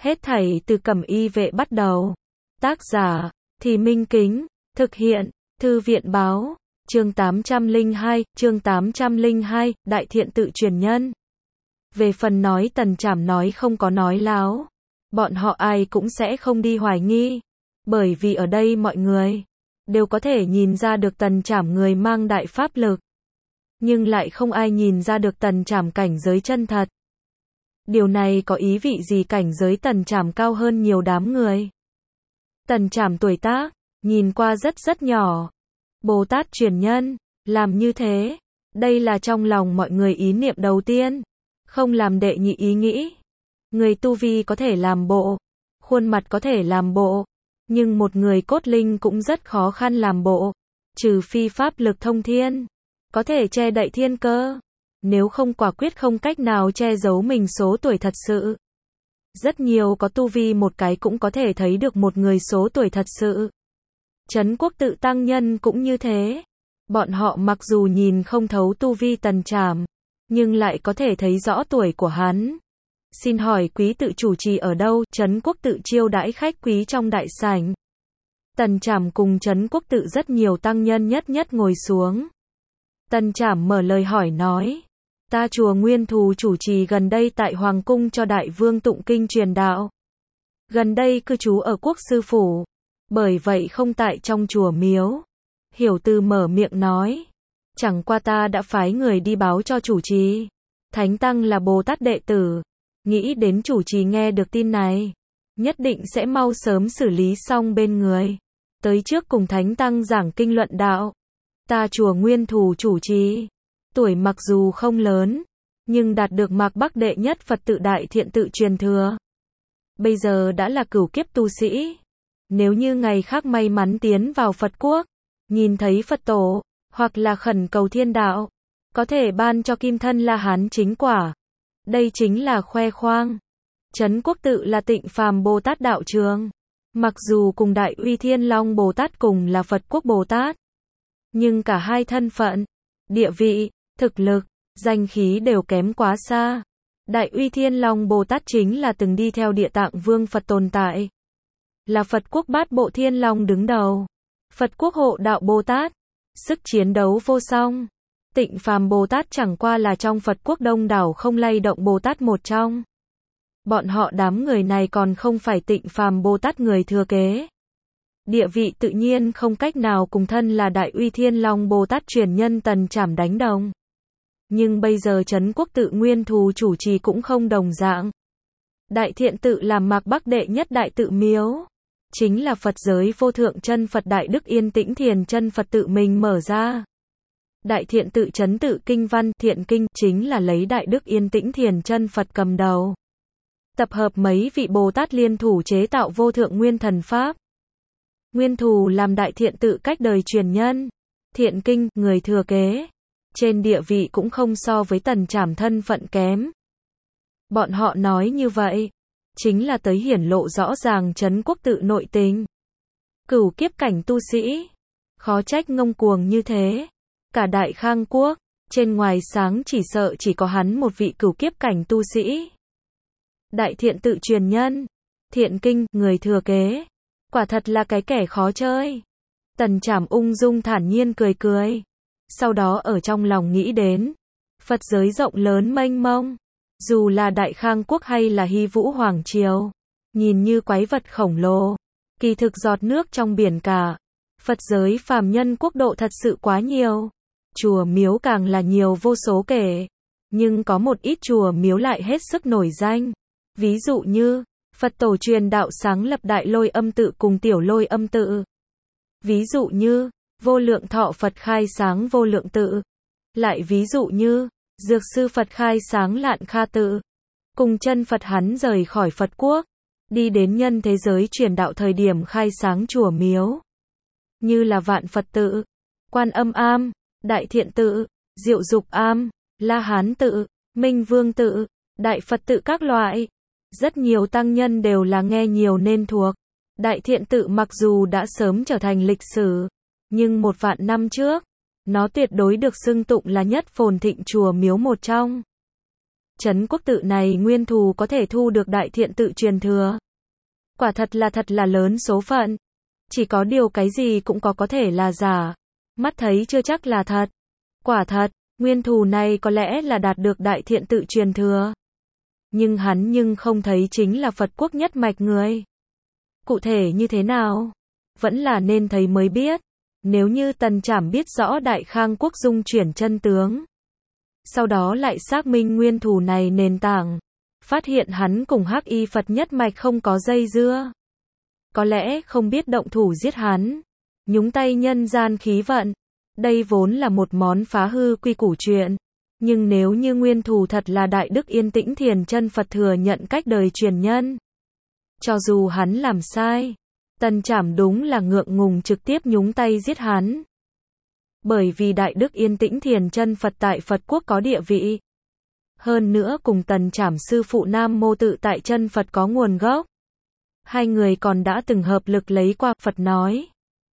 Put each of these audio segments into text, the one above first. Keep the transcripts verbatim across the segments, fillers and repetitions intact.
Hết thảy từ Cẩm Y Vệ bắt đầu. Tác giả, Thì Minh Kính, thực hiện, Thư viện Báo, chương tám trăm lẻ hai, chương tám trăm lẻ hai, Đại Thiện Tự truyền nhân. Về phần nói Tần Trảm nói không có nói láo, bọn họ ai cũng sẽ không đi hoài nghi, bởi vì ở đây mọi người đều có thể nhìn ra được Tần Trảm người mang đại pháp lực, nhưng lại không ai nhìn ra được Tần Trảm cảnh giới chân thật. Điều này có ý vị gì? Cảnh giới Tần Trảm cao hơn nhiều đám người. Tần Trảm tuổi tác, nhìn qua rất rất nhỏ. Bồ Tát truyền nhân, làm như thế, đây là trong lòng mọi người ý niệm đầu tiên, không làm đệ nhị ý nghĩ. Người tu vi có thể làm bộ, khuôn mặt có thể làm bộ, nhưng một người cốt linh cũng rất khó khăn làm bộ, trừ phi pháp lực thông thiên, có thể che đậy thiên cơ. Nếu không quả quyết không cách nào che giấu mình số tuổi thật sự. Rất nhiều có tu vi một cái cũng có thể thấy được một người số tuổi thật sự. Trấn Quốc Tự tăng nhân cũng như thế. Bọn họ mặc dù nhìn không thấu tu vi Tần Trảm, nhưng lại có thể thấy rõ tuổi của hắn. Xin hỏi quý tự chủ trì ở đâu? Trấn Quốc Tự chiêu đãi khách quý trong đại sảnh. Tần Trảm cùng Trấn Quốc Tự rất nhiều tăng nhân nhất nhất ngồi xuống. Tần Trảm mở lời hỏi nói: Ta chùa Nguyên Thù chủ trì gần đây tại Hoàng Cung cho Đại Vương tụng kinh truyền đạo. Gần đây cư trú ở Quốc sư phủ, bởi vậy không tại trong chùa miếu. Hiểu Từ mở miệng nói: Chẳng qua ta đã phái người đi báo cho chủ trì. Thánh Tăng là Bồ Tát đệ tử, nghĩ đến chủ trì nghe được tin này, nhất định sẽ mau sớm xử lý xong bên người, tới trước cùng Thánh Tăng giảng kinh luận đạo. Ta chùa Nguyên Thù chủ trì, tuổi mặc dù không lớn, nhưng đạt được Mạc Bắc đệ nhất Phật tự Đại Thiện Tự truyền thừa. Bây giờ đã là cửu kiếp tu sĩ. Nếu như ngày khác may mắn tiến vào Phật quốc, nhìn thấy Phật tổ, hoặc là khẩn cầu thiên đạo, có thể ban cho kim thân La Hán chính quả. Đây chính là khoe khoang. Trấn Quốc Tự là Tịnh Phàm Bồ Tát đạo trường. Mặc dù cùng Đại Uy Thiên Long Bồ Tát cùng là Phật quốc Bồ Tát, nhưng cả hai thân phận, địa vị, thực lực, danh khí đều kém quá xa. Đại Uy Thiên Long Bồ Tát chính là từng đi theo Địa Tạng Vương Phật tồn tại, là Phật quốc Bát Bộ Thiên Long đứng đầu, Phật quốc hộ đạo Bồ Tát, sức chiến đấu vô song. Tịnh Phàm Bồ Tát chẳng qua là trong Phật quốc đông đảo không lay động Bồ Tát một trong. Bọn họ đám người này còn không phải Tịnh Phàm Bồ Tát người thừa kế. Địa vị tự nhiên không cách nào cùng thân là Đại Uy Thiên Long Bồ Tát truyền nhân Tần Trảm đánh đồng. Nhưng bây giờ Trấn Quốc Tự Nguyên Thù chủ trì cũng không đồng dạng. Đại Thiện Tự làm Mạc Bắc đệ nhất đại tự miếu, chính là Phật giới vô thượng chân Phật Đại Đức Yên Tĩnh Thiền chân Phật tự mình mở ra. Đại Thiện Tự Trấn Tự Kinh Văn Thiện Kinh chính là lấy Đại Đức Yên Tĩnh Thiền chân Phật cầm đầu, tập hợp mấy vị Bồ Tát liên thủ chế tạo vô thượng nguyên thần pháp. Nguyên Thù làm Đại Thiện Tự cách đời truyền nhân, Thiện Kinh người thừa kế, trên địa vị cũng không so với Tần Trảm thân phận kém. Bọn họ nói như vậy, chính là tới hiển lộ rõ ràng Trấn Quốc Tự nội tình. Cửu kiếp cảnh tu sĩ, khó trách ngông cuồng như thế. Cả Đại Khang Quốc, trên ngoài sáng chỉ sợ chỉ có hắn một vị cửu kiếp cảnh tu sĩ. Đại Thiện Tự truyền nhân, Thiện Kinh người thừa kế, quả thật là cái kẻ khó chơi. Tần Trảm ung dung thản nhiên cười cười, sau đó ở trong lòng nghĩ đến, Phật giới rộng lớn mênh mông, dù là Đại Khang Quốc hay là Hy Vũ Hoàng Triều, nhìn như quái vật khổng lồ, kỳ thực giọt nước trong biển cả. Phật giới phàm nhân quốc độ thật sự quá nhiều, chùa miếu càng là nhiều vô số kể, nhưng có một ít chùa miếu lại hết sức nổi danh. Ví dụ như, Phật tổ truyền đạo sáng lập Đại Lôi Âm Tự cùng Tiểu Lôi Âm Tự. Ví dụ như, Vô Lượng Thọ Phật khai sáng Vô Lượng Tự. Lại ví dụ như, Dược Sư Phật khai sáng Lạn Kha Tự. Cùng chân Phật hắn rời khỏi Phật quốc, đi đến nhân thế giới truyền đạo thời điểm khai sáng chùa miếu. Như là Vạn Phật Tự, Quan Âm Am, Đại Thiện Tự, Diệu Dục Am, La Hán Tự, Minh Vương Tự, Đại Phật Tự các loại. Rất nhiều tăng nhân đều là nghe nhiều nên thuộc. Đại Thiện Tự mặc dù đã sớm trở thành lịch sử, nhưng một vạn năm trước, nó tuyệt đối được xưng tụng là nhất phồn thịnh chùa miếu một trong. Trấn quốc tự này nguyên thù có thể thu được đại thiện tự truyền thừa. Quả thật là thật là lớn số phận. Chỉ có điều cái gì cũng có có thể là giả. Mắt thấy chưa chắc là thật. Quả thật, nguyên thù này có lẽ là đạt được đại thiện tự truyền thừa. Nhưng hắn nhưng không thấy chính là Phật quốc nhất mạch người. Cụ thể như thế nào? Vẫn là nên thấy mới biết. Nếu như Tần Trảm biết rõ Đại Khang quốc dung chuyển chân tướng, sau đó lại xác minh nguyên thù này nền tảng, phát hiện hắn cùng Hắc Y Phật nhất mạch không có dây dưa, có lẽ không biết động thủ giết hắn, nhúng tay nhân gian khí vận. Đây vốn là một món phá hư quy củ chuyện. Nhưng nếu như nguyên thù thật là Đại Đức Yên Tĩnh Thiền Chân Phật thừa nhận cách đời truyền nhân, cho dù hắn làm sai, Tần Trảm đúng là ngượng ngùng trực tiếp nhúng tay giết hắn. Bởi vì Đại Đức Yên Tĩnh Thiền Chân Phật tại Phật quốc có địa vị. Hơn nữa cùng Tần Trảm sư phụ Nam Mô Tự tại Chân Phật có nguồn gốc. Hai người còn đã từng hợp lực lấy qua. Phật nói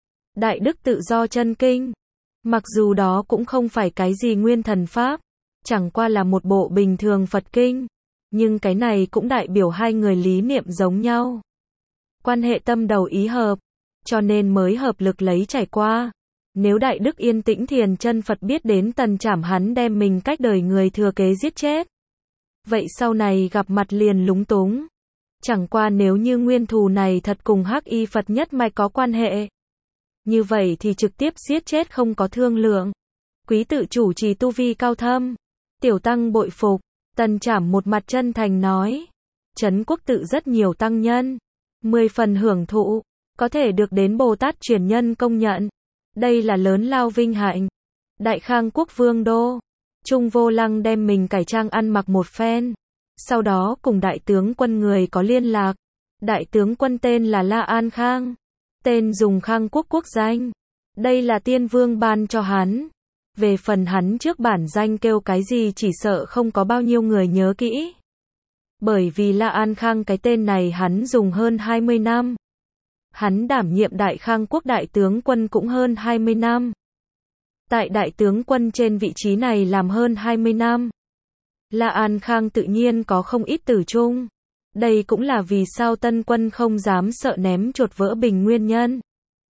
Đại Đức Tự Do Chân Kinh. Mặc dù đó cũng không phải cái gì nguyên thần pháp, chẳng qua là một bộ bình thường Phật kinh, nhưng cái này cũng đại biểu hai người lý niệm giống nhau. Quan hệ tâm đầu ý hợp, cho nên mới hợp lực lấy trải qua. Nếu Đại Đức Yên Tĩnh Thiền Chân Phật biết đến Tần Trảm hắn đem mình cách đời người thừa kế giết chết, vậy sau này gặp mặt liền lúng túng. Chẳng qua nếu như nguyên thù này thật cùng Hắc Y Phật nhất mạch có quan hệ, như vậy thì trực tiếp giết chết không có thương lượng. Quý tự chủ trì tu vi cao thâm, tiểu tăng bội phục. Tần Trảm một mặt chân thành nói, Trấn quốc tự rất nhiều tăng nhân, mười phần hưởng thụ, có thể được đến Bồ Tát truyền nhân công nhận. Đây là lớn lao vinh hạnh. Đại Khang quốc vương đô, Trung Vô Lăng đem mình cải trang ăn mặc một phen, sau đó cùng đại tướng quân người có liên lạc. Đại tướng quân tên là La An Khang, tên dùng Khang quốc quốc danh. Đây là tiên vương ban cho hắn. Về phần hắn trước bản danh kêu cái gì chỉ sợ không có bao nhiêu người nhớ kỹ. Bởi vì La An Khang cái tên này hắn dùng hơn hai mươi năm. Hắn đảm nhiệm Đại Khang quốc đại tướng quân cũng hơn hai mươi năm. Tại đại tướng quân trên vị trí này làm hơn hai mươi năm. La An Khang tự nhiên có không ít tử chung. Đây cũng là vì sao tân quân không dám sợ ném chuột vỡ bình nguyên nhân.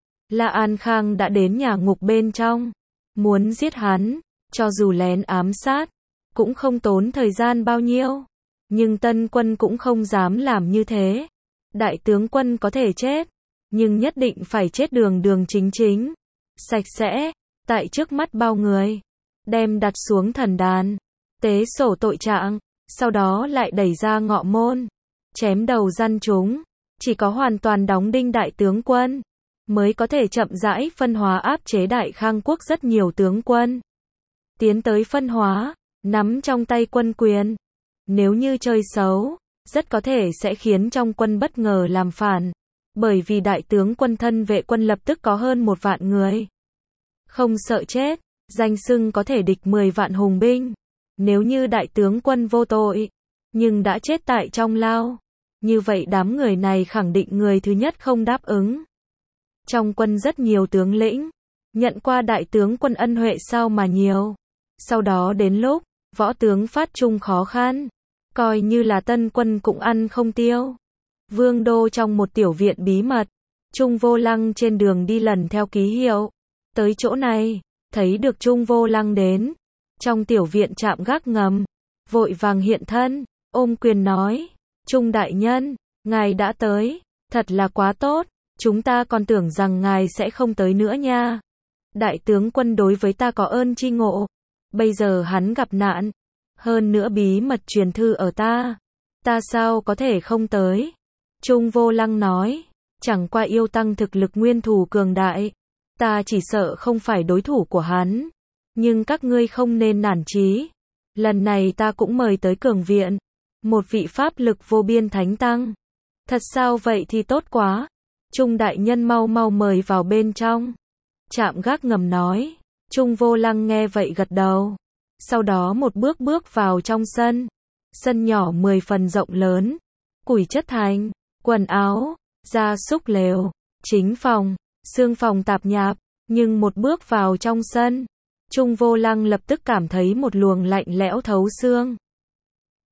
La An Khang đã đến nhà ngục bên trong, muốn giết hắn, cho dù lén ám sát, cũng không tốn thời gian bao nhiêu. Nhưng tân quân cũng không dám làm như thế. Đại tướng quân có thể chết, nhưng nhất định phải chết đường đường chính chính, sạch sẽ, tại trước mắt bao người. Đem đặt xuống thần đàn, tế sổ tội trạng, sau đó lại đẩy ra ngọ môn, chém đầu gian chúng. Chỉ có hoàn toàn đóng đinh đại tướng quân, mới có thể chậm rãi phân hóa áp chế Đại Khang quốc rất nhiều tướng quân. Tiến tới phân hóa, nắm trong tay quân quyền. Nếu như chơi xấu, rất có thể sẽ khiến trong quân bất ngờ làm phản. Bởi vì đại tướng quân thân vệ quân lập tức có hơn một vạn người. Không sợ chết, danh xưng có thể địch mười vạn hùng binh. Nếu như đại tướng quân vô tội, nhưng đã chết tại trong lao, như vậy đám người này khẳng định người thứ nhất không đáp ứng. Trong quân rất nhiều tướng lĩnh, nhận qua đại tướng quân ân huệ sao mà nhiều. Sau đó đến lúc, võ tướng phát trung khó khăn, coi như là tân quân cũng ăn không tiêu. Vương đô trong một tiểu viện bí mật, Trung Vô Lăng trên đường đi lần theo ký hiệu. Tới chỗ này, thấy được Trung Vô Lăng đến. Trong tiểu viện trạm gác ngầm, vội vàng hiện thân, ôm quyền nói, Trung đại nhân, ngài đã tới, thật là quá tốt, chúng ta còn tưởng rằng ngài sẽ không tới nữa nha. Đại tướng quân đối với ta có ơn tri ngộ, bây giờ hắn gặp nạn, hơn nữa bí mật truyền thư ở ta, ta sao có thể không tới. Trung Vô Lăng nói, chẳng qua yêu tăng thực lực nguyên thù cường đại, ta chỉ sợ không phải đối thủ của hắn, nhưng các ngươi không nên nản chí. Lần này ta cũng mời tới cường viện, một vị pháp lực vô biên thánh tăng. Thật sao vậy thì tốt quá. Trung đại nhân mau mau mời vào bên trong. Trạm gác ngầm nói. Trung Vô Lăng nghe vậy gật đầu. Sau đó một bước bước vào trong sân. Sân nhỏ mười phần rộng lớn, củi chất thành, quần áo, gia súc lều, chính phòng, xương phòng tạp nhạp, nhưng một bước vào trong sân, Trung Vô Lăng lập tức cảm thấy một luồng lạnh lẽo thấu xương.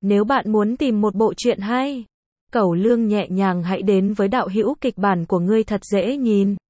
Nếu bạn muốn tìm một bộ truyện hay, cẩu lương nhẹ nhàng hãy đến với đạo hữu kịch bản của ngươi thật dễ nhìn.